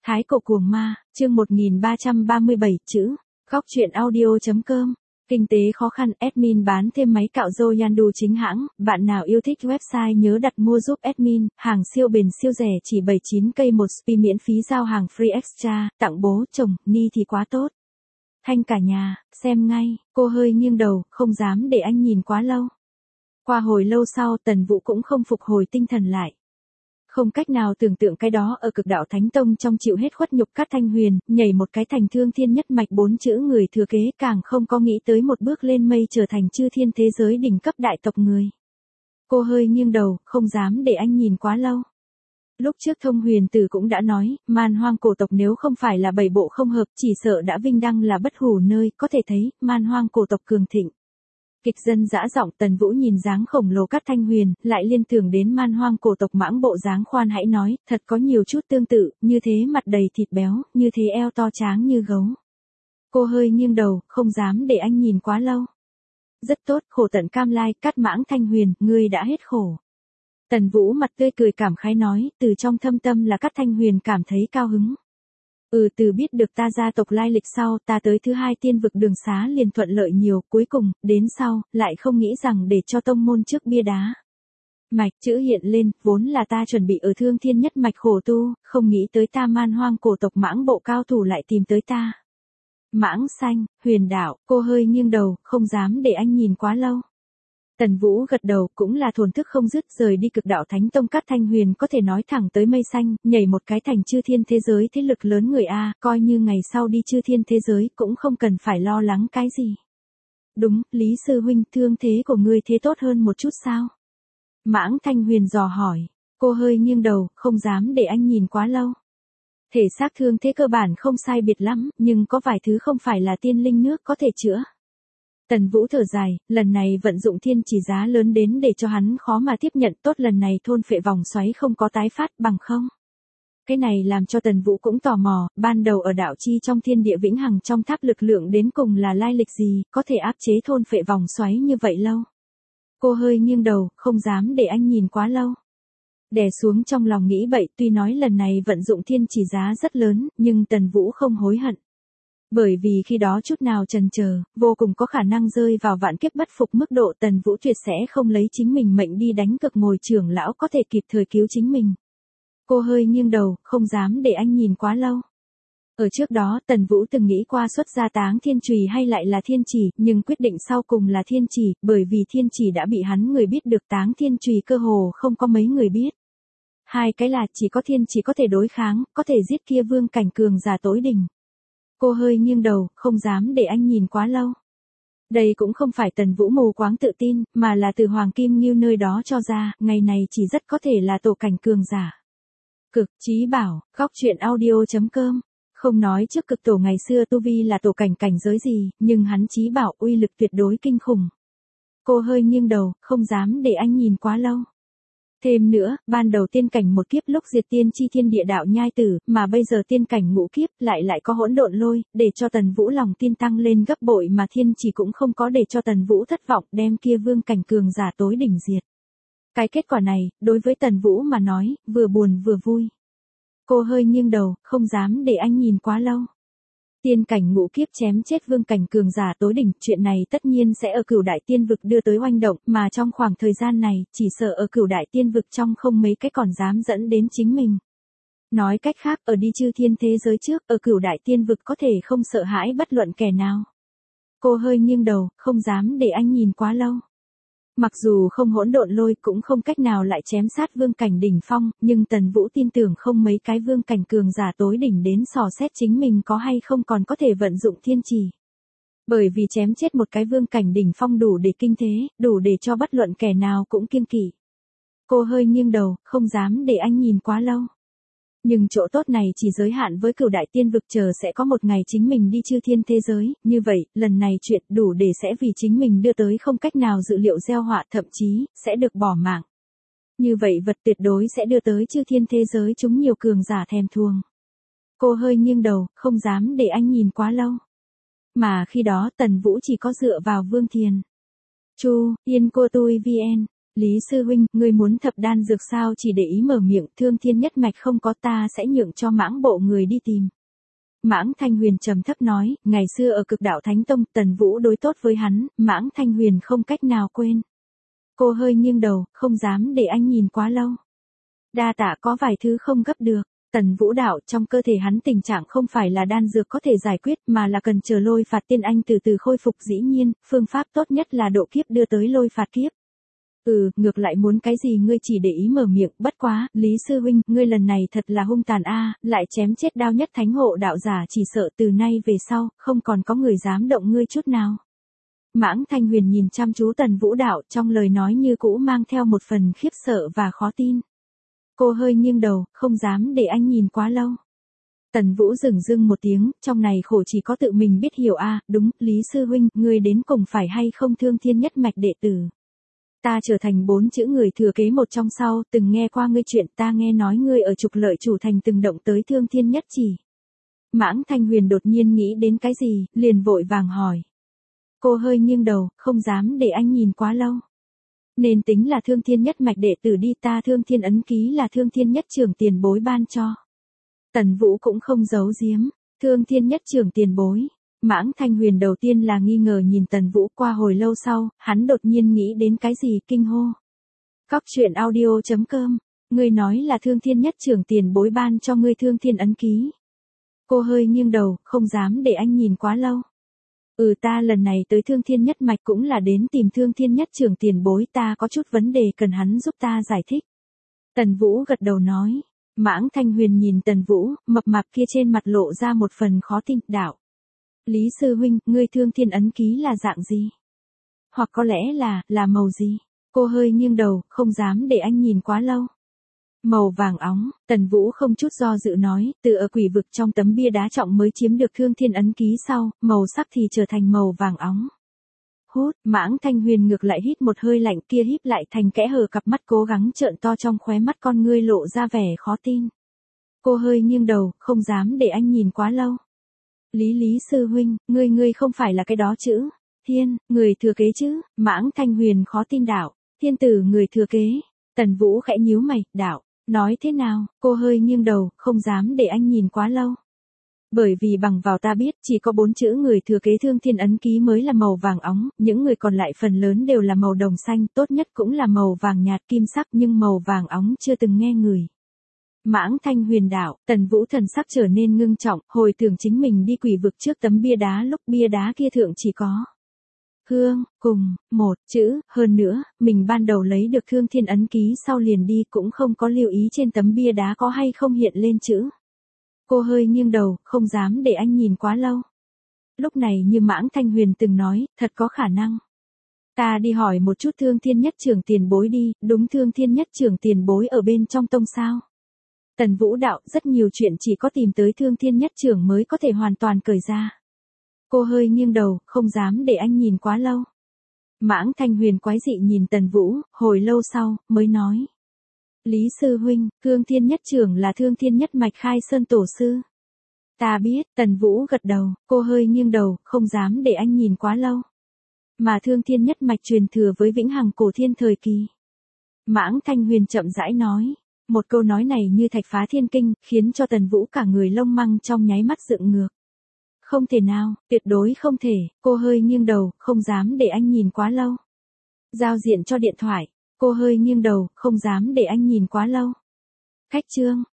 Thái cổ cuồng ma, chương 1337 chữ. Góc truyện audio.com. Kinh tế khó khăn, admin bán thêm máy cạo râu Yandu chính hãng, bạn nào yêu thích website nhớ đặt mua giúp admin, hàng siêu bền siêu rẻ chỉ 79k một spi miễn phí giao hàng free extra, tặng bố, chồng, ni thì quá tốt. Thanh cả nhà, xem ngay, cô hơi nghiêng đầu, không dám để anh nhìn quá lâu. Qua hồi lâu sau Tần Vũ cũng không phục hồi tinh thần lại. Không cách nào tưởng tượng cái đó ở Cực Đạo Thánh Tông trong chịu hết khuất nhục Cát Thanh Huyền, nhảy một cái thành thương thiên nhất mạch 4 chữ người thừa kế, càng không có nghĩ tới một bước lên mây trở thành chư thiên thế giới đỉnh cấp đại tộc người. Cô hơi nghiêng đầu, không dám để anh nhìn quá lâu. Lúc trước Thông Huyền Tử cũng đã nói, man hoang cổ tộc nếu không phải là bảy bộ không hợp, chỉ sợ đã vinh đăng là bất hủ nơi, có thể thấy, man hoang cổ tộc cường thịnh. Kịch dân dã giọng Tần Vũ nhìn dáng khổng lồ Cát Thanh Huyền, lại liên tưởng đến man hoang cổ tộc mãng bộ dáng khoan hãy nói, thật có nhiều chút tương tự, như thế mặt đầy thịt béo, như thế eo to tráng như gấu. Cô hơi nghiêng đầu, không dám để anh nhìn quá lâu. Rất tốt, khổ tận cam lai, Cát Mãng Thanh Huyền, ngươi đã hết khổ. Tần Vũ mặt tươi cười cảm khái nói, từ trong thâm tâm là Cát Thanh Huyền cảm thấy cao hứng. Từ biết được ta gia tộc lai lịch sau, ta tới thứ hai tiên vực đường xá liền thuận lợi nhiều, cuối cùng, đến sau, lại không nghĩ rằng để cho tông môn trước bia đá. Mạch chữ hiện lên, vốn là ta chuẩn bị ở thương thiên nhất mạch khổ tu, không nghĩ tới ta man hoang cổ tộc mãng bộ cao thủ lại tìm tới ta. Mãng xanh, huyền đạo, cô hơi nghiêng đầu, không dám để anh nhìn quá lâu. Tần Vũ gật đầu, cũng là thổn thức không dứt, rời đi Cực Đạo Thánh Tông Cát Thanh Huyền có thể nói thẳng tới mây xanh, nhảy một cái thành chư thiên thế giới thế lực lớn người A, coi như ngày sau đi chư thiên thế giới cũng không cần phải lo lắng cái gì. Đúng, Lý Sư Huynh, thương thế của ngươi thế tốt hơn một chút sao? Mãng Thanh Huyền dò hỏi, cô hơi nghiêng đầu, không dám để anh nhìn quá lâu. Thể xác thương thế cơ bản không sai biệt lắm, nhưng có vài thứ không phải là tiên linh nước có thể chữa. Tần Vũ thở dài, lần này vận dụng thiên chỉ giá lớn đến để cho hắn khó mà tiếp nhận, tốt lần này thôn phệ vòng xoáy không có tái phát bằng không. Cái này làm cho Tần Vũ cũng tò mò, ban đầu ở đạo chi trong thiên địa vĩnh hằng trong tháp lực lượng đến cùng là lai lịch gì, có thể áp chế thôn phệ vòng xoáy như vậy lâu. Cô hơi nghiêng đầu, không dám để anh nhìn quá lâu. Đè xuống trong lòng nghĩ bậy, tuy nói lần này vận dụng thiên chỉ giá rất lớn, nhưng Tần Vũ không hối hận. Bởi vì khi đó chút nào chần chờ, vô cùng có khả năng rơi vào vạn kiếp bất phục mức độ, Tần Vũ tuyệt sẽ không lấy chính mình mệnh đi đánh cực ngồi trưởng lão có thể kịp thời cứu chính mình. Cô hơi nghiêng đầu, không dám để anh nhìn quá lâu. Ở trước đó Tần Vũ từng nghĩ qua xuất ra Táng Thiên Chùy hay lại là Thiên Chỉ, nhưng quyết định sau cùng là Thiên Chỉ, bởi vì Thiên Chỉ đã bị hắn người biết được, Táng Thiên Chùy cơ hồ không có mấy người biết. Hai cái là chỉ có Thiên Chỉ có thể đối kháng, có thể giết kia vương cảnh cường giả tối đỉnh. Cô hơi nghiêng đầu, không dám để anh nhìn quá lâu. Đây cũng không phải Tần Vũ mù quáng tự tin, mà là từ Hoàng Kim Ngưu nơi đó cho ra, ngày này chỉ rất có thể là tổ cảnh cường giả. Cực Chí Bảo, góc truyện audio.com. Không nói trước cực tổ ngày xưa tu vi là tổ cảnh cảnh giới gì, nhưng hắn Chí Bảo uy lực tuyệt đối kinh khủng. Cô hơi nghiêng đầu, không dám để anh nhìn quá lâu. Thêm nữa, ban đầu tiên cảnh một kiếp lúc diệt tiên chi thiên địa đạo nhai tử, mà bây giờ tiên cảnh ngũ kiếp lại có hỗn độn lôi, để cho Tần Vũ lòng tin tăng lên gấp bội, mà Thiên Chỉ cũng không có để cho Tần Vũ thất vọng, đem kia vương cảnh cường giả tối đỉnh diệt. Cái kết quả này, đối với Tần Vũ mà nói, vừa buồn vừa vui. Cô hơi nghiêng đầu, không dám để anh nhìn quá lâu. Tiên cảnh ngũ kiếp chém chết vương cảnh cường giả tối đỉnh, chuyện này tất nhiên sẽ ở Cửu Đại Tiên vực đưa tới oanh động, mà trong khoảng thời gian này, chỉ sợ ở Cửu Đại Tiên vực trong không mấy cái còn dám dẫn đến chính mình. Nói cách khác, ở đi chư thiên thế giới trước, ở Cửu Đại Tiên vực có thể không sợ hãi bất luận kẻ nào. Cô hơi nghiêng đầu, không dám để anh nhìn quá lâu. Mặc dù không hỗn độn lôi cũng không cách nào lại chém sát vương cảnh đỉnh phong, nhưng Tần Vũ tin tưởng không mấy cái vương cảnh cường giả tối đỉnh đến dò xét chính mình có hay không còn có thể vận dụng thiên chỉ. Bởi vì chém chết một cái vương cảnh đỉnh phong đủ để kinh thế, đủ để cho bất luận kẻ nào cũng kiêng kỵ. Cô hơi nghiêng đầu, không dám để anh nhìn quá lâu. Nhưng chỗ tốt này chỉ giới hạn với Cửu Đại Tiên vực, chờ sẽ có một ngày chính mình đi chư thiên thế giới, như vậy, lần này chuyện đủ để sẽ vì chính mình đưa tới không cách nào dự liệu gieo họa, thậm chí, sẽ được bỏ mạng. Như vậy vật tuyệt đối sẽ đưa tới chư thiên thế giới chúng nhiều cường giả thèm thuồng. Cô hơi nghiêng đầu, không dám để anh nhìn quá lâu. Mà khi đó Tần Vũ chỉ có dựa vào Vương Thiền. Chu, Yên Cô Tui VN Lý sư huynh, ngươi muốn thập đan dược sao? Chỉ để ý mở miệng, thương thiên nhất mạch không có ta sẽ nhượng cho Mãng bộ người đi tìm. Mãng Thanh Huyền trầm thấp nói, ngày xưa ở Cực Đạo Thánh Tông, Tần Vũ đối tốt với hắn, Mãng Thanh Huyền không cách nào quên. Cô hơi nghiêng đầu, không dám để anh nhìn quá lâu. Đa tạ, có vài thứ không gấp được. Tần Vũ đạo, trong cơ thể hắn tình trạng không phải là đan dược có thể giải quyết mà là cần chờ lôi phạt tiên anh từ từ khôi phục, dĩ nhiên, phương pháp tốt nhất là độ kiếp đưa tới lôi phạt kiếp. Ngược lại muốn cái gì ngươi chỉ để ý mở miệng, bất quá, Lý sư huynh, ngươi lần này thật là hung tàn a, lại chém chết đao nhất thánh hộ đạo giả, chỉ sợ từ nay về sau, không còn có người dám động ngươi chút nào. Mãng Thanh Huyền nhìn chăm chú Tần Vũ đạo, trong lời nói như cũ mang theo một phần khiếp sợ và khó tin. Cô hơi nghiêng đầu, không dám để anh nhìn quá lâu. Tần Vũ dửng dưng một tiếng, trong này khổ chỉ có tự mình biết hiểu a, đúng, Lý sư huynh, ngươi đến cùng phải hay không thương thiên nhất mạch đệ tử. Ta trở thành 4 chữ người thừa kế một trong sau, từng nghe qua ngươi chuyện, ta nghe nói ngươi ở Trục Lợi chủ thành từng động tới thương thiên nhất chỉ. Mãng Thanh Huyền đột nhiên nghĩ đến cái gì, liền vội vàng hỏi. Cô hơi nghiêng đầu, không dám để anh nhìn quá lâu. Nên tính là thương thiên nhất mạch đệ tử đi, ta thương thiên ấn ký là thương thiên nhất trưởng tiền bối ban cho. Tần Vũ cũng không giấu giếm, thương thiên nhất trưởng tiền bối. Mãng Thanh Huyền đầu tiên là nghi ngờ nhìn Tần Vũ, qua hồi lâu sau, hắn đột nhiên nghĩ đến cái gì, kinh hô. Cóc truyện audio.com, ngươi nói là thương thiên nhất trưởng tiền bối ban cho ngươi thương thiên ấn ký. Cô hơi nghiêng đầu, không dám để anh nhìn quá lâu. Ta lần này tới thương thiên nhất mạch cũng là đến tìm thương thiên nhất trưởng tiền bối, ta có chút vấn đề cần hắn giúp ta giải thích. Tần Vũ gật đầu nói. Mãng Thanh Huyền nhìn Tần Vũ, mập mạp kia trên mặt lộ ra một phần khó tin, đạo. Lý sư huynh, ngươi thương thiên ấn ký là dạng gì? Hoặc có lẽ là màu gì? Cô hơi nghiêng đầu, không dám để anh nhìn quá lâu. Màu vàng óng, Tần Vũ không chút do dự nói, từ ở quỷ vực trong tấm bia đá trọng mới chiếm được thương thiên ấn ký sau, màu sắc thì trở thành màu vàng óng. Hút, Mãng Thanh Huyền ngược lại hít một hơi lạnh, kia híp lại thành kẽ hở cặp mắt cố gắng trợn to, trong khóe mắt con ngươi lộ ra vẻ khó tin. Cô hơi nghiêng đầu, không dám để anh nhìn quá lâu. Lý sư huynh, ngươi không phải là cái đó chữ, thiên, người thừa kế chứ? Mãng Thanh Huyền khó tin đạo, thiên tử người thừa kế. Tần Vũ khẽ nhíu mày, đạo, nói thế nào? Cô hơi nghiêng đầu, không dám để anh nhìn quá lâu. Bởi vì bằng vào ta biết, chỉ có 4 chữ người thừa kế thương thiên ấn ký mới là màu vàng óng, những người còn lại phần lớn đều là màu đồng xanh, tốt nhất cũng là màu vàng nhạt kim sắc, nhưng màu vàng óng chưa từng nghe người. Mãng Thanh Huyền đạo, Tần Vũ thần sắc trở nên ngưng trọng, hồi tưởng chính mình đi quỷ vực trước tấm bia đá, lúc bia đá kia thượng chỉ có hương, cùng, một chữ, hơn nữa, mình ban đầu lấy được thương thiên ấn ký sau liền đi cũng không có lưu ý trên tấm bia đá có hay không hiện lên chữ. Cô hơi nghiêng đầu, không dám để anh nhìn quá lâu. Lúc này như Mãng Thanh Huyền từng nói, thật có khả năng. Ta đi hỏi một chút thương thiên nhất trưởng tiền bối đi, đúng, thương thiên nhất trưởng tiền bối ở bên trong tông sao? Tần Vũ đạo, rất nhiều chuyện chỉ có tìm tới thương thiên nhất trưởng mới có thể hoàn toàn cởi ra. Cô hơi nghiêng đầu, không dám để anh nhìn quá lâu. Mãng Thanh Huyền quái dị nhìn Tần Vũ, hồi lâu sau, mới nói. Lý sư huynh, thương thiên nhất trưởng là thương thiên nhất mạch khai sơn tổ sư. Ta biết, Tần Vũ gật đầu, cô hơi nghiêng đầu, không dám để anh nhìn quá lâu. Mà thương thiên nhất mạch truyền thừa với vĩnh hằng cổ thiên thời kỳ. Mãng Thanh Huyền chậm rãi nói. Một câu nói này như thạch phá thiên kinh, khiến cho Tần Vũ cả người lông măng trong nháy mắt dựng ngược. Không thể nào, tuyệt đối không thể, cô hơi nghiêng đầu, không dám để anh nhìn quá lâu. Giao diện cho điện thoại, cô hơi nghiêng đầu, không dám để anh nhìn quá lâu. Khách chương,